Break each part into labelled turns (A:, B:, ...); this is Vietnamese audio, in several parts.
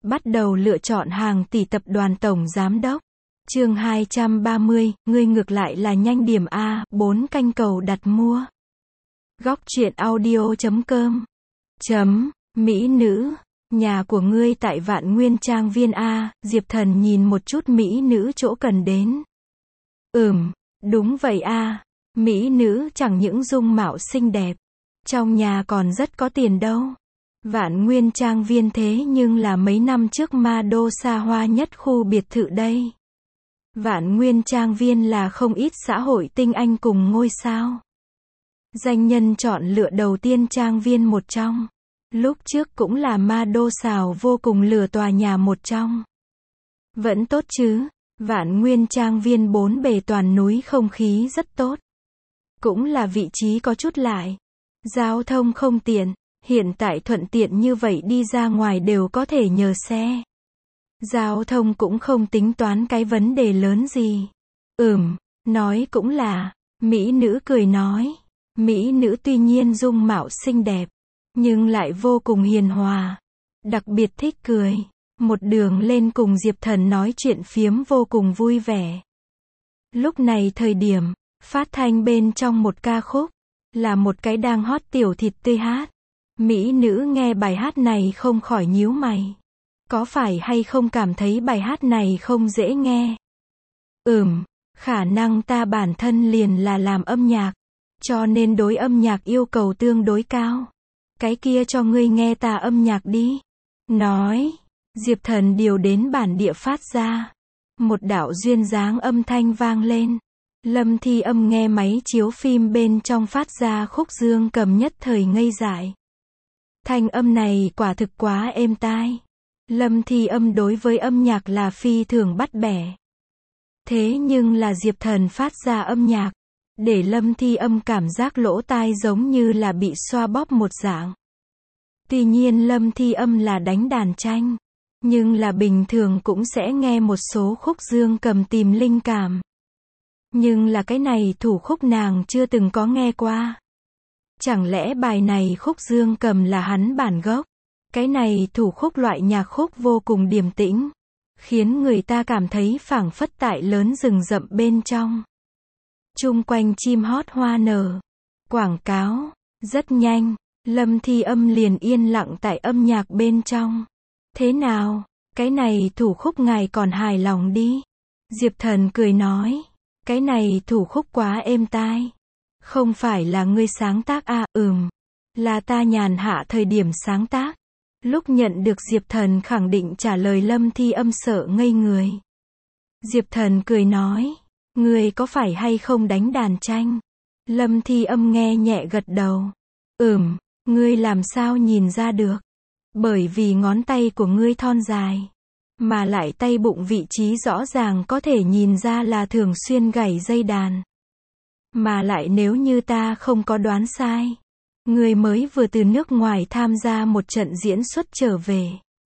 A: Bắt đầu lựa chọn hàng tỷ tập đoàn tổng giám đốc. Chương 230, ngươi ngược lại là nhanh điểm a, 4 canh cầu đặt mua. Góc truyện audio.com. Mỹ nữ, nhà của ngươi tại Vạn Nguyên Trang Viên a, Diệp Thần nhìn một chút mỹ nữ chỗ cần đến. Đúng vậy a, mỹ nữ chẳng những dung mạo xinh đẹp, trong nhà còn rất có tiền đâu. Vạn Nguyên Trang Viên thế nhưng là mấy năm trước ma đô xa hoa nhất khu biệt thự đây. Vạn Nguyên Trang Viên là không ít xã hội tinh anh cùng ngôi sao danh nhân chọn lựa đầu tiên trang viên một trong. Lúc trước cũng là ma đô xào vô cùng lửa tòa nhà một trong. Vẫn tốt chứ, Vạn Nguyên Trang Viên bốn bề toàn núi, không khí rất tốt. Cũng là vị trí có chút lại. Giao thông không tiện, hiện tại thuận tiện như vậy đi ra ngoài đều có thể nhờ xe. Giao thông cũng không tính toán cái vấn đề lớn gì. Nói cũng là, mỹ nữ cười nói. Mỹ nữ tuy nhiên dung mạo xinh đẹp, nhưng lại vô cùng hiền hòa. Đặc biệt thích cười. Một đường lên cùng Diệp Thần nói chuyện phiếm vô cùng vui vẻ. Lúc này thời điểm, phát thanh bên trong một ca khúc, là một cái đang hot tiểu thịt tươi hát. Mỹ nữ nghe bài hát này không khỏi nhíu mày. Có phải hay không cảm thấy bài hát này không dễ nghe? Khả năng ta bản thân liền là làm âm nhạc, cho nên đối âm nhạc yêu cầu tương đối cao. Cái kia cho ngươi nghe ta âm nhạc đi. Nói, Diệp Thần điều đến bản địa phát ra. Một đạo duyên dáng âm thanh vang lên. Lâm Thi Âm nghe máy chiếu phim bên trong phát ra khúc dương cầm nhất thời ngây dại. Thanh âm này quả thực quá êm tai. Lâm Thi Âm đối với âm nhạc là phi thường bắt bẻ. Thế nhưng là Diệp Thần phát ra âm nhạc, để Lâm Thi Âm cảm giác lỗ tai giống như là bị xoa bóp một dạng. Tuy nhiên Lâm Thi Âm là đánh đàn tranh, nhưng là bình thường cũng sẽ nghe một số khúc dương cầm tìm linh cảm. Nhưng là cái này thủ khúc nàng chưa từng có nghe qua. Chẳng lẽ bài này khúc dương cầm là hắn bản gốc? Cái này thủ khúc loại nhạc khúc vô cùng điềm tĩnh, khiến người ta cảm thấy phảng phất tại lớn rừng rậm bên trong. Chung quanh chim hót hoa nở. Quảng cáo. Rất nhanh, Lâm Thi Âm liền yên lặng tại âm nhạc bên trong. Thế nào? Cái này thủ khúc ngài còn hài lòng đi. Diệp Thần cười nói. Cái này thủ khúc quá êm tai. Không phải là ngươi sáng tác à? Là ta nhàn hạ thời điểm sáng tác. Lúc nhận được Diệp Thần khẳng định trả lời, Lâm Thi Âm sợ ngây người. Diệp Thần cười nói. Ngươi có phải hay không đánh đàn tranh? Lâm Thi Âm nghe nhẹ gật đầu. Ngươi làm sao nhìn ra được? Bởi vì ngón tay của ngươi thon dài, mà lại tay bụng vị trí rõ ràng có thể nhìn ra là thường xuyên gảy dây đàn. Mà lại nếu như ta không có đoán sai, ngươi mới vừa từ nước ngoài tham gia một trận diễn xuất trở về.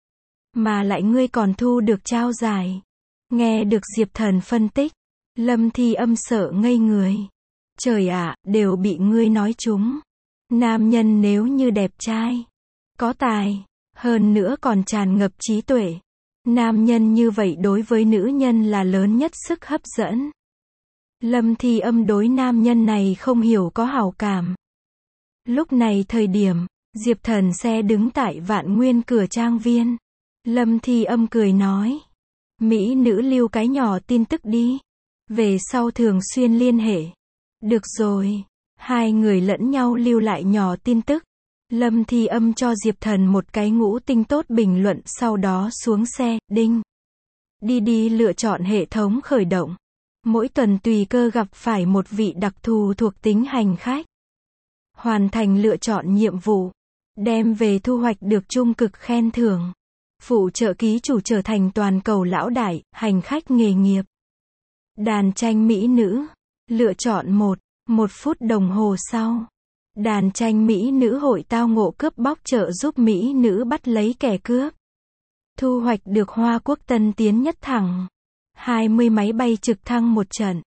A: Mà lại ngươi còn thu được trao giải. Nghe được Diệp Thần phân tích, Lâm Thi Âm sợ ngây người. Trời ạ, đều bị ngươi nói trúng. Nam nhân nếu như đẹp trai, có tài, hơn nữa còn tràn ngập trí tuệ, nam nhân như vậy đối với nữ nhân là lớn nhất sức hấp dẫn. Lâm Thi Âm đối nam nhân này không hiểu có hảo cảm. Lúc này thời điểm, Diệp Thần xe đứng tại Vạn Nguyên cửa trang viên. Lâm Thi Âm cười nói. Mỹ nữ lưu cái nhỏ tin tức đi. Về sau thường xuyên liên hệ. Được rồi. Hai người lẫn nhau lưu lại nhỏ tin tức. Lâm Thi Âm cho Diệp Thần một cái ngũ tinh tốt bình luận, sau đó xuống xe, đinh. Đi lựa chọn hệ thống khởi động. Mỗi tuần tùy cơ gặp phải một vị đặc thù thuộc tính hành khách. Hoàn thành lựa chọn nhiệm vụ. Đem về thu hoạch được trung cực khen thưởng. Phụ trợ ký chủ trở thành toàn cầu lão đại, hành khách nghề nghiệp. Đàn tranh mỹ nữ. Lựa chọn 1 phút đồng hồ sau. Đàn tranh mỹ nữ hội tao ngộ cướp bóc, trợ giúp mỹ nữ bắt lấy kẻ cướp. Thu hoạch được Hoa Quốc tân tiến nhất thẳng. 20 máy bay trực thăng một trận.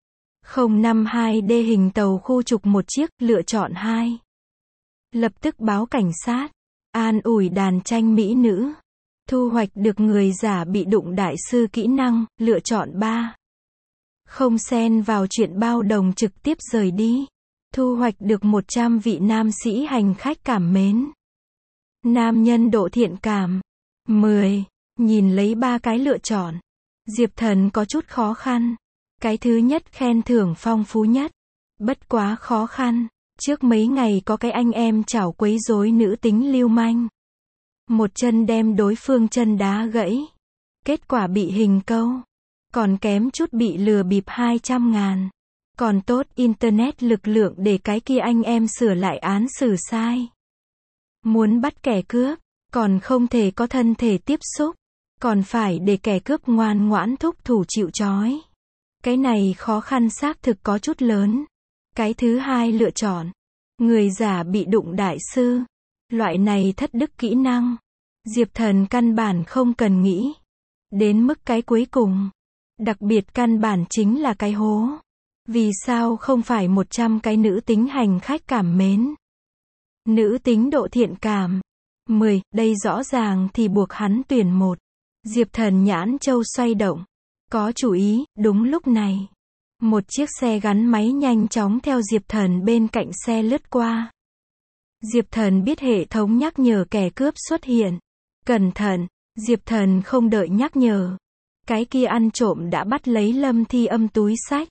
A: 052D hình tàu khu trục một chiếc, lựa chọn 2. Lập tức báo cảnh sát. An ủi đàn tranh mỹ nữ. Thu hoạch được người giả bị đụng đại sư kỹ năng, lựa chọn 3. Không xen vào chuyện bao đồng trực tiếp rời đi. Thu hoạch được 100 vị nam sĩ hành khách cảm mến. Nam nhân độ thiện cảm. 10. Nhìn lấy 3 cái lựa chọn. Diệp Thần có chút khó khăn. Cái thứ nhất khen thưởng phong phú nhất. Bất quá khó khăn. Trước mấy ngày có cái anh em chảo quấy rối nữ tính lưu manh. Một chân đem đối phương chân đá gãy. Kết quả bị hình câu. Còn kém chút bị lừa bịp 200.000. Còn tốt internet lực lượng để cái kia anh em sửa lại án xử sai. Muốn bắt kẻ cướp, còn không thể có thân thể tiếp xúc. Còn phải để kẻ cướp ngoan ngoãn thúc thủ chịu trói. Cái này khó khăn xác thực có chút lớn. Cái thứ hai lựa chọn. Người giả bị đụng đại sư. Loại này thất đức kỹ năng. Diệp Thần căn bản không cần nghĩ. Đến mức cái cuối cùng. Đặc biệt căn bản chính là cái hố. Vì sao không phải 100 cái nữ tính hành khách cảm mến? Nữ tính độ thiện cảm. 10. Đây rõ ràng thì buộc hắn tuyển một. Diệp Thần nhãn châu xoay động. Có chủ ý, đúng lúc này. Một chiếc xe gắn máy nhanh chóng theo Diệp Thần bên cạnh xe lướt qua. Diệp Thần biết hệ thống nhắc nhở kẻ cướp xuất hiện. Cẩn thận, Diệp Thần không đợi nhắc nhở. Cái kia ăn trộm đã bắt lấy Lâm Thi Âm túi xách.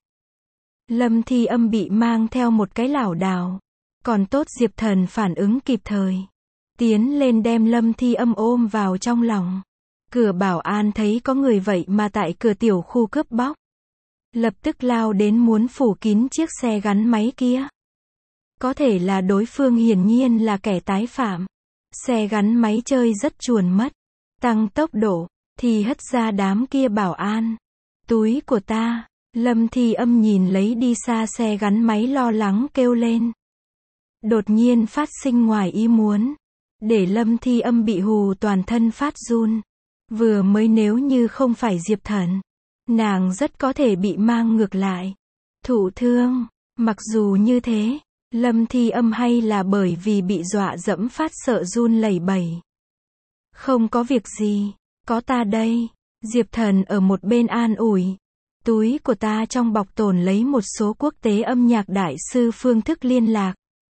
A: Lâm Thi Âm bị mang theo một cái lảo đảo. Còn tốt Diệp Thần phản ứng kịp thời. Tiến lên đem Lâm Thi Âm ôm vào trong lòng. Cửa bảo an thấy có người vậy mà tại cửa tiểu khu cướp bóc. Lập tức lao đến muốn phủ kín chiếc xe gắn máy kia. Có thể là đối phương hiển nhiên là kẻ tái phạm. Xe gắn máy chơi rất chuồn mất. Tăng tốc độ, thì hất ra đám kia bảo an. Túi của ta. Lâm Thi Âm nhìn lấy đi xa xe gắn máy lo lắng kêu lên. Đột nhiên phát sinh ngoài ý muốn. Để Lâm Thi Âm bị hù toàn thân phát run. Vừa mới nếu như không phải Diệp Thần. Nàng rất có thể bị mang ngược lại. Thụ thương. Mặc dù như thế. Lâm Thi Âm hay là bởi vì bị dọa dẫm phát sợ run lẩy bẩy. Không có việc gì. Có ta đây. Diệp Thần ở một bên an ủi. Túi của ta trong bọc tồn lấy một số quốc tế âm nhạc đại sư phương thức liên lạc.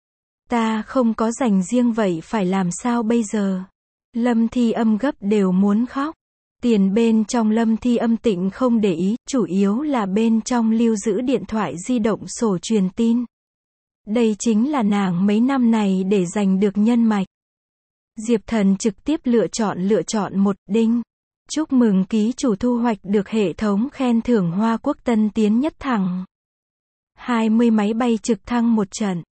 A: Ta không có dành riêng vậy phải làm sao bây giờ? Lâm Thi Âm gấp đều muốn khóc. Tiền bên trong Lâm Thi Âm tịnh không để ý, chủ yếu là bên trong lưu giữ điện thoại di động sổ truyền tin. Đây chính là nàng mấy năm này để giành được nhân mạch. Diệp Thần trực tiếp lựa chọn một, đinh. Chúc mừng ký chủ thu hoạch được hệ thống khen thưởng Hoa Quốc tân tiến nhất thẳng. 20 máy bay trực thăng một trận.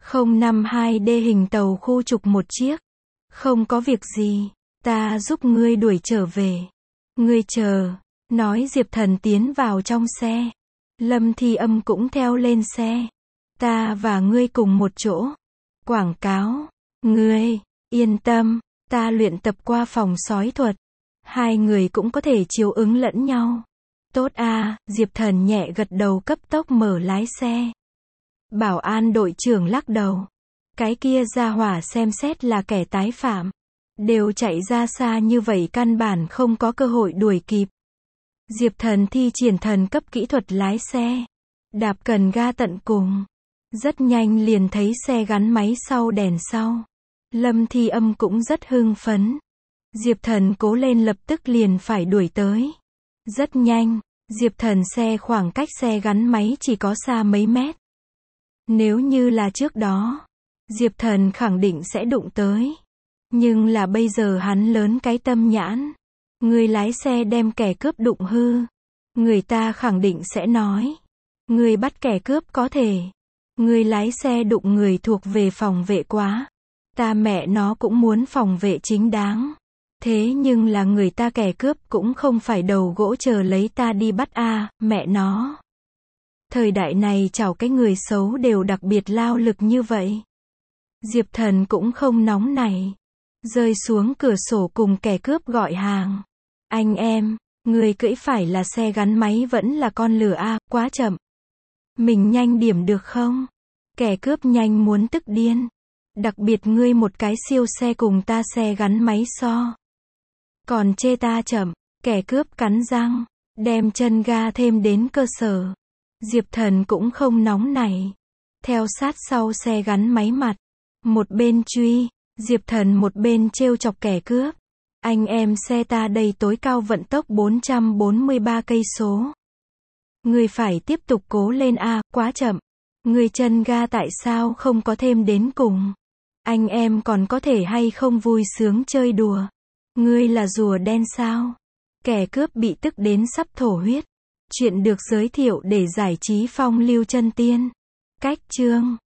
A: 052D hình tàu khu trục một chiếc. Không có việc gì, ta giúp ngươi đuổi trở về. Ngươi chờ, nói Diệp Thần tiến vào trong xe. Lâm Thi Âm cũng theo lên xe. Ta và ngươi cùng một chỗ. Quảng cáo, ngươi, yên tâm, ta luyện tập qua phòng sói thuật. Hai người cũng có thể chiếu ứng lẫn nhau. Tốt à, Diệp Thần nhẹ gật đầu cấp tốc mở lái xe. Bảo an đội trưởng lắc đầu. Cái kia ra hỏa xem xét là kẻ tái phạm. Đều chạy ra xa như vậy căn bản không có cơ hội đuổi kịp. Diệp Thần thi triển thần cấp kỹ thuật lái xe. Đạp cần ga tận cùng. Rất nhanh liền thấy xe gắn máy sau đèn sau. Lâm Thi Âm cũng rất hưng phấn. Diệp Thần cố lên lập tức liền phải đuổi tới. Rất nhanh, Diệp Thần xe khoảng cách xe gắn máy chỉ có xa mấy mét. Nếu như là trước đó, Diệp Thần khẳng định sẽ đụng tới. Nhưng là bây giờ hắn lớn cái tâm nhãn. Người lái xe đem kẻ cướp đụng hư. Người ta khẳng định sẽ nói. Người bắt kẻ cướp có thể. Người lái xe đụng người thuộc về phòng vệ quá. Ta mẹ nó cũng muốn phòng vệ chính đáng. Thế nhưng là người ta kẻ cướp cũng không phải đầu gỗ chờ lấy ta đi bắt a, mẹ nó. Thời đại này chào cái người xấu đều đặc biệt lao lực như vậy. Diệp Thần cũng không nóng nảy. Rơi xuống cửa sổ cùng kẻ cướp gọi hàng. Anh em, người cưỡi phải là xe gắn máy vẫn là con lửa a, quá chậm. Mình nhanh điểm được không? Kẻ cướp nhanh muốn tức điên. Đặc biệt ngươi một cái siêu xe cùng ta xe gắn máy so. Còn chê ta chậm, kẻ cướp cắn răng, đem chân ga thêm đến cơ sở. Diệp Thần cũng không nóng nảy, theo sát sau xe gắn máy mặt. Một bên truy, Diệp Thần một bên trêu chọc kẻ cướp. Anh em xe ta đây tối cao vận tốc 443 cây số. Ngươi phải tiếp tục cố lên a, quá chậm. Ngươi chân ga tại sao không có thêm đến cùng? Anh em còn có thể hay không vui sướng chơi đùa? Ngươi là rùa đen sao? Kẻ cướp bị tức đến sắp thổ huyết. Chuyện được giới thiệu để giải trí phong lưu chân tiên. Cách chương